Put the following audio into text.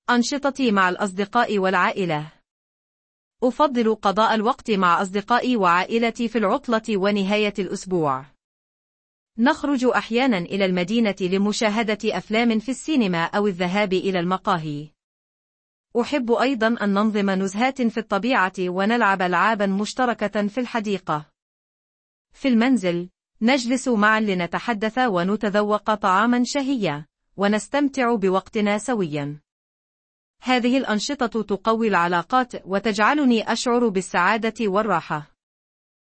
أنشطتي مع الأصدقاء والعائلة. أفضل قضاء الوقت مع أصدقائي وعائلتي في العطلة ونهاية الأسبوع. نخرج أحيانا إلى المدينة لمشاهدة أفلام في السينما أو الذهاب إلى المقاهي. أحب أيضا أن ننظم نزهات في الطبيعة ونلعب ألعابا مشتركة في الحديقة. في المنزل، نجلس معا لنتحدث ونتذوق طعاما شهيا، ونستمتع بوقتنا سويا. هذه الأنشطة تقوي العلاقات وتجعلني أشعر بالسعادة والراحة.